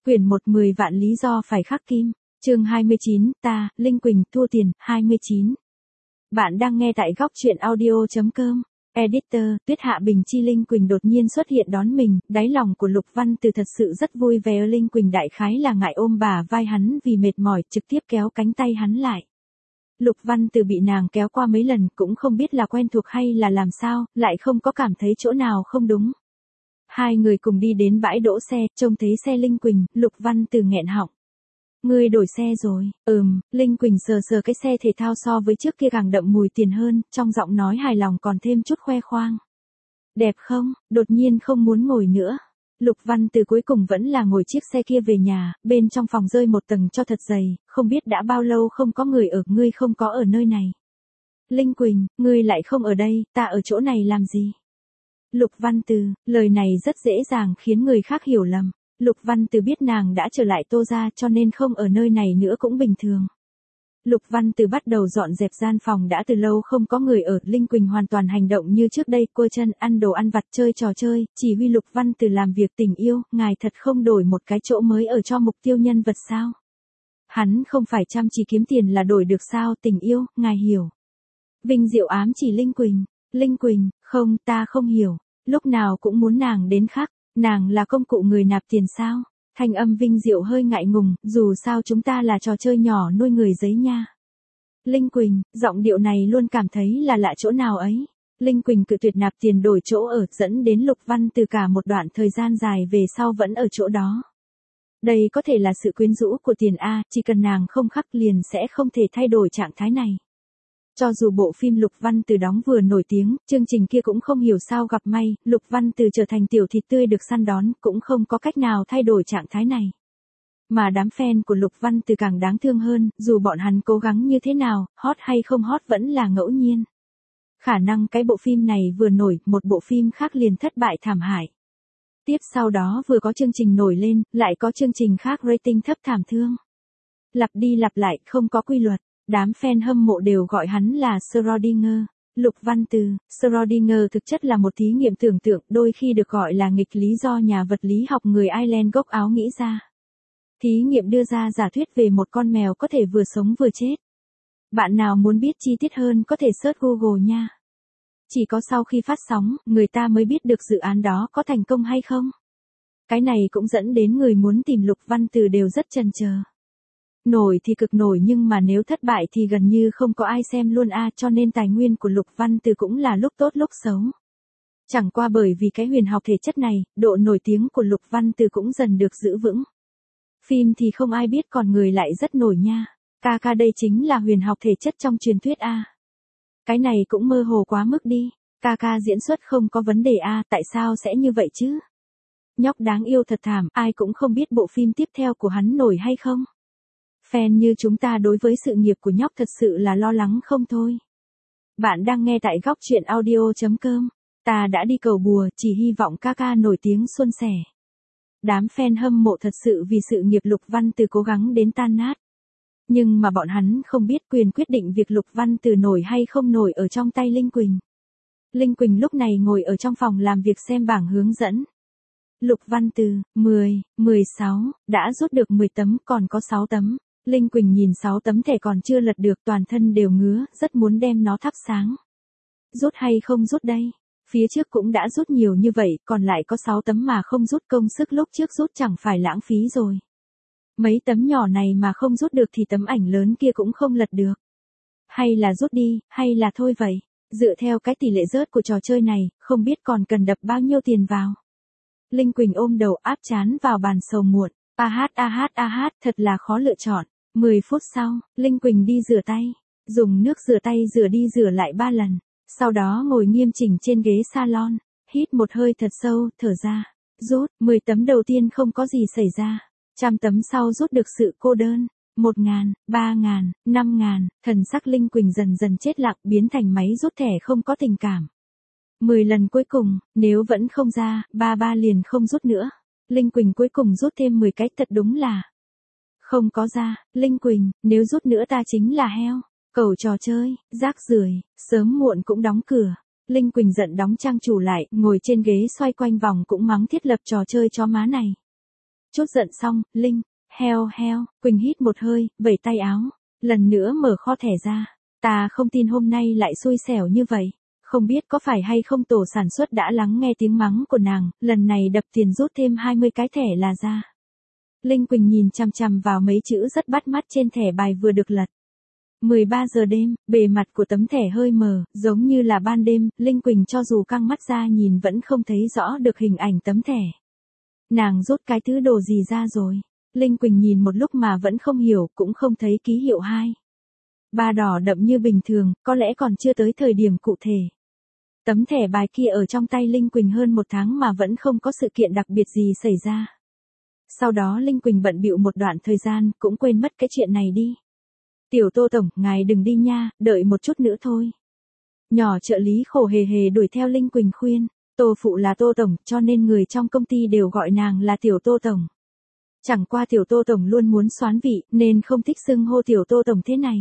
Quyển 1 10 vạn lý do phải khắc kim. Chương 29, ta, Linh Quỳnh, thua tiền, 29. Bạn đang nghe tại góc truyện audio.com. Editor, Tuyết Hạ Bình chi Linh Quỳnh đột nhiên xuất hiện đón mình, đáy lòng của Lục Văn Từ thật sự rất vui vẻ. Linh Quỳnh đại khái là ngại ôm bả vai hắn vì mệt mỏi, trực tiếp kéo cánh tay hắn lại. Lục Văn Từ bị nàng kéo qua mấy lần cũng không biết là quen thuộc hay là làm sao, lại không có cảm thấy chỗ nào không đúng. Hai người cùng đi đến bãi đỗ xe, trông thấy xe Linh Quỳnh, Lục Văn Từ nghẹn họng. Ngươi đổi xe rồi? Linh Quỳnh sờ sờ cái xe thể thao so với trước kia càng đậm mùi tiền hơn, trong giọng nói hài lòng còn thêm chút khoe khoang. Đẹp không? Đột nhiên không muốn ngồi nữa. Lục Văn Từ cuối cùng vẫn là ngồi chiếc xe kia về nhà, bên trong phòng rơi một tầng cho thật dày, không biết đã bao lâu không có người ở, ngươi không có ở nơi này. Linh Quỳnh, ngươi lại không ở đây, ta ở chỗ này làm gì? Lục Văn Từ, lời này rất dễ dàng khiến người khác hiểu lầm. Lục Văn Từ biết nàng đã trở lại Tô gia cho nên không ở nơi này nữa cũng bình thường. Lục Văn Từ bắt đầu dọn dẹp gian phòng đã từ lâu không có người ở, Linh Quỳnh hoàn toàn hành động như trước đây, cua chân, ăn đồ ăn vặt, chơi trò chơi, chỉ huy Lục Văn Từ làm việc. Tình yêu, ngài thật không đổi một cái chỗ mới ở cho mục tiêu nhân vật sao? Hắn không phải chăm chỉ kiếm tiền là đổi được sao? Tình yêu, ngài hiểu. Vinh Diệu ám chỉ Linh Quỳnh. Linh Quỳnh, không, ta không hiểu. Lúc nào cũng muốn nàng đến khác. Nàng là công cụ người nạp tiền sao? Thanh âm Vinh Diệu hơi ngại ngùng, dù sao chúng ta là trò chơi nhỏ nuôi người giấy nha. Linh Quỳnh, giọng điệu này luôn cảm thấy là lạ chỗ nào ấy. Linh Quỳnh cự tuyệt nạp tiền đổi chỗ ở, dẫn đến Lục Văn Từ cả một đoạn thời gian dài về sau vẫn ở chỗ đó. Đây có thể là sự quyến rũ của tiền A, chỉ cần nàng không khắc liền sẽ không thể thay đổi trạng thái này. Cho dù bộ phim Lục Văn Từ đóng vừa nổi tiếng, chương trình kia cũng không hiểu sao gặp may, Lục Văn Từ trở thành tiểu thịt tươi được săn đón, cũng không có cách nào thay đổi trạng thái này. Mà đám fan của Lục Văn Từ càng đáng thương hơn, dù bọn hắn cố gắng như thế nào, hot hay không hot vẫn là ngẫu nhiên. Khả năng cái bộ phim này vừa nổi, một bộ phim khác liền thất bại thảm hại. Tiếp sau đó vừa có chương trình nổi lên, lại có chương trình khác rating thấp thảm thương. Lặp đi lặp lại, không có quy luật. Đám fan hâm mộ đều gọi hắn là Schrödinger. Lục Văn Từ, Schrödinger thực chất là một thí nghiệm tưởng tượng, đôi khi được gọi là nghịch lý do nhà vật lý học người Ireland gốc Áo nghĩ ra. Thí nghiệm đưa ra giả thuyết về một con mèo có thể vừa sống vừa chết. Bạn nào muốn biết chi tiết hơn có thể search Google nha. Chỉ có sau khi phát sóng, người ta mới biết được dự án đó có thành công hay không. Cái này cũng dẫn đến người muốn tìm Lục Văn Từ đều rất chần chờ. Nổi thì cực nổi nhưng mà nếu thất bại thì gần như không có ai xem luôn cho nên tài nguyên của Lục Văn Từ cũng là lúc tốt lúc xấu. Chẳng qua bởi vì cái huyền học thể chất này, độ nổi tiếng của Lục Văn Từ cũng dần được giữ vững. Phim thì không ai biết còn người lại rất nổi nha. Ca đây chính là huyền học thể chất trong truyền thuyết Cái này cũng mơ hồ quá mức đi. Ca diễn xuất không có vấn đề tại sao sẽ như vậy chứ? Nhóc đáng yêu thật thảm, ai cũng không biết bộ phim tiếp theo của hắn nổi hay không. Fan như chúng ta đối với sự nghiệp của nhóc thật sự là lo lắng không thôi. Bạn đang nghe tại góc truyện audio.com. Ta đã đi cầu bùa, chỉ hy vọng ca nổi tiếng suôn sẻ. Đám fan hâm mộ thật sự vì sự nghiệp Lục Văn Từ cố gắng đến tan nát. Nhưng mà bọn hắn không biết quyền quyết định việc Lục Văn Từ nổi hay không nổi ở trong tay Linh Quỳnh. Linh Quỳnh lúc này ngồi ở trong phòng làm việc xem bảng hướng dẫn. Lục Văn Từ, 10, 16, đã rút được 10 tấm, còn có 6 tấm. Linh Quỳnh nhìn 6 tấm thẻ còn chưa lật được, toàn thân đều ngứa, rất muốn đem nó thắp sáng. Rút hay không rút đây? Phía trước cũng đã rút nhiều như vậy, còn lại có 6 tấm mà không rút, công sức lúc trước rút chẳng phải lãng phí rồi. Mấy tấm nhỏ này mà không rút được thì tấm ảnh lớn kia cũng không lật được. Hay là rút đi, hay là thôi vậy. Dựa theo cái tỷ lệ rớt của trò chơi này, không biết còn cần đập bao nhiêu tiền vào. Linh Quỳnh ôm đầu áp trán vào bàn sầu muộn. Thật là khó lựa chọn. 10 phút sau, Linh Quỳnh đi rửa tay. Dùng nước rửa tay rửa đi rửa lại 3 lần. Sau đó ngồi nghiêm chỉnh trên ghế salon. Hít một hơi thật sâu, thở ra. Rút, 10 tấm đầu tiên không có gì xảy ra. 100 tấm sau rút được sự cô đơn. 1.000, 3.000, 5.000, thần sắc Linh Quỳnh dần dần chết lặng, biến thành máy rút thẻ không có tình cảm. 10 lần cuối cùng, nếu vẫn không ra, ba liền không rút nữa. Linh Quỳnh cuối cùng rút thêm 10 cái, thật đúng là không có ra. Linh Quỳnh, nếu rút nữa ta chính là heo. Cầu trò chơi, rác rưởi, sớm muộn cũng đóng cửa. Linh Quỳnh giận đóng trang chủ lại, ngồi trên ghế xoay quanh vòng cũng mắng thiết lập trò chơi chó má này. Chút giận xong, Linh, heo, Quỳnh hít một hơi, vẩy tay áo. Lần nữa mở kho thẻ ra. Ta không tin hôm nay lại xui xẻo như vậy. Không biết có phải hay không tổ sản xuất đã lắng nghe tiếng mắng của nàng, lần này đập tiền rút thêm 20 cái thẻ là ra. Linh Quỳnh nhìn chằm chằm vào mấy chữ rất bắt mắt trên thẻ bài vừa được lật. 13 giờ đêm, bề mặt của tấm thẻ hơi mờ, giống như là ban đêm, Linh Quỳnh cho dù căng mắt ra nhìn vẫn không thấy rõ được hình ảnh tấm thẻ. Nàng rút cái thứ đồ gì ra rồi? Linh Quỳnh nhìn một lúc mà vẫn không hiểu, cũng không thấy ký hiệu 2. 3 đỏ đậm như bình thường, có lẽ còn chưa tới thời điểm cụ thể. Tấm thẻ bài kia ở trong tay Linh Quỳnh hơn 1 tháng mà vẫn không có sự kiện đặc biệt gì xảy ra. Sau đó Linh Quỳnh bận bịu một đoạn thời gian, cũng quên mất cái chuyện này đi. Tiểu Tô Tổng, ngài đừng đi nha, đợi một chút nữa thôi. Nhỏ trợ lý khổ hề hề đuổi theo Linh Quỳnh khuyên, Tô Phụ là Tô Tổng, cho nên người trong công ty đều gọi nàng là Tiểu Tô Tổng. Chẳng qua Tiểu Tô Tổng luôn muốn soán vị, nên không thích xưng hô Tiểu Tô Tổng thế này.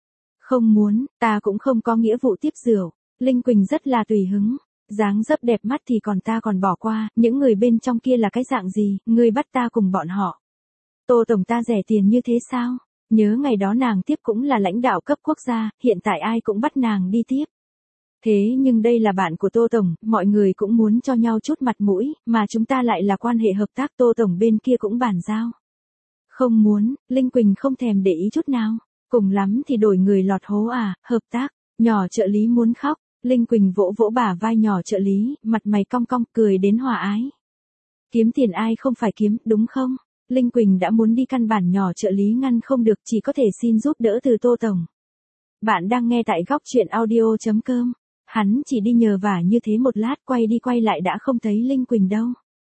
Không muốn, ta cũng không có nghĩa vụ tiếp rượu. Linh Quỳnh rất là tùy hứng. Dáng dấp đẹp mắt thì ta còn bỏ qua, những người bên trong kia là cái dạng gì, ngươi bắt ta cùng bọn họ. Tô Tổng ta rẻ tiền như thế sao? Nhớ ngày đó nàng tiếp cũng là lãnh đạo cấp quốc gia, hiện tại ai cũng bắt nàng đi tiếp. Thế nhưng đây là bạn của Tô Tổng, mọi người cũng muốn cho nhau chút mặt mũi, mà chúng ta lại là quan hệ hợp tác, Tô Tổng bên kia cũng bàn giao. Không muốn, Linh Quỳnh không thèm để ý chút nào. Cùng lắm thì đổi người lọt hố à, hợp tác. Nhỏ trợ lý muốn khóc. Linh Quỳnh vỗ vỗ bả vai nhỏ trợ lý, mặt mày cong cong, cười đến hòa ái. Kiếm tiền ai không phải kiếm, đúng không? Linh Quỳnh đã muốn đi căn bản nhỏ trợ lý ngăn không được, chỉ có thể xin giúp đỡ từ Tô Tổng. Bạn đang nghe tại góc truyện audio.com. Hắn chỉ đi nhờ vả như thế một lát, quay đi quay lại đã không thấy Linh Quỳnh đâu.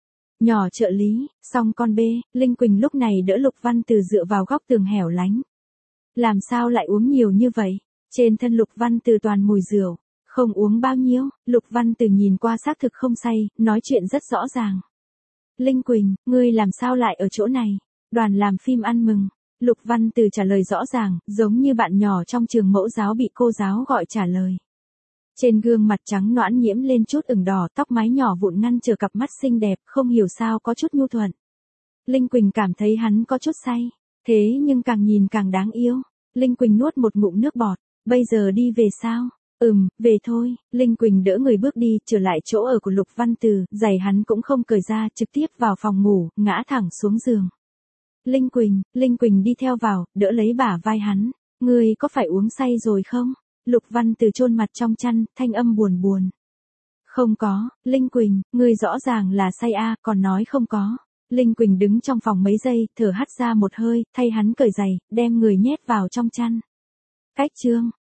Nhỏ trợ lý, xong con bê, Linh Quỳnh lúc này đỡ Lục Văn Từ dựa vào góc tường hẻo lánh. Làm sao lại uống nhiều như vậy? Trên thân Lục Văn Từ toàn mùi rượu. Không uống bao nhiêu, Lục Văn Từ nhìn qua xác thực không say, nói chuyện rất rõ ràng. Linh Quỳnh, ngươi làm sao lại ở chỗ này? Đoàn làm phim ăn mừng. Lục Văn Từ trả lời rõ ràng, giống như bạn nhỏ trong trường mẫu giáo bị cô giáo gọi trả lời. Trên gương mặt trắng nõn nhiễm lên chút ửng đỏ, tóc mái nhỏ vụn ngăn trở cặp mắt xinh đẹp, không hiểu sao có chút nhu thuận. Linh Quỳnh cảm thấy hắn có chút say, thế nhưng càng nhìn càng đáng yêu. Linh Quỳnh nuốt một ngụm nước bọt, bây giờ đi về sao? Về thôi. Linh Quỳnh đỡ người bước đi, trở lại chỗ ở của Lục Văn Từ, giày hắn cũng không cởi ra, trực tiếp vào phòng ngủ, ngã thẳng xuống giường. Linh Quỳnh đi theo vào, đỡ lấy bả vai hắn. Ngươi có phải uống say rồi không? Lục Văn Từ chôn mặt trong chăn, thanh âm buồn buồn. Không có, Linh Quỳnh, ngươi rõ ràng là say a, còn nói không có. Linh Quỳnh đứng trong phòng mấy giây, thở hắt ra một hơi, thay hắn cởi giày, đem người nhét vào trong chăn. Cách chương.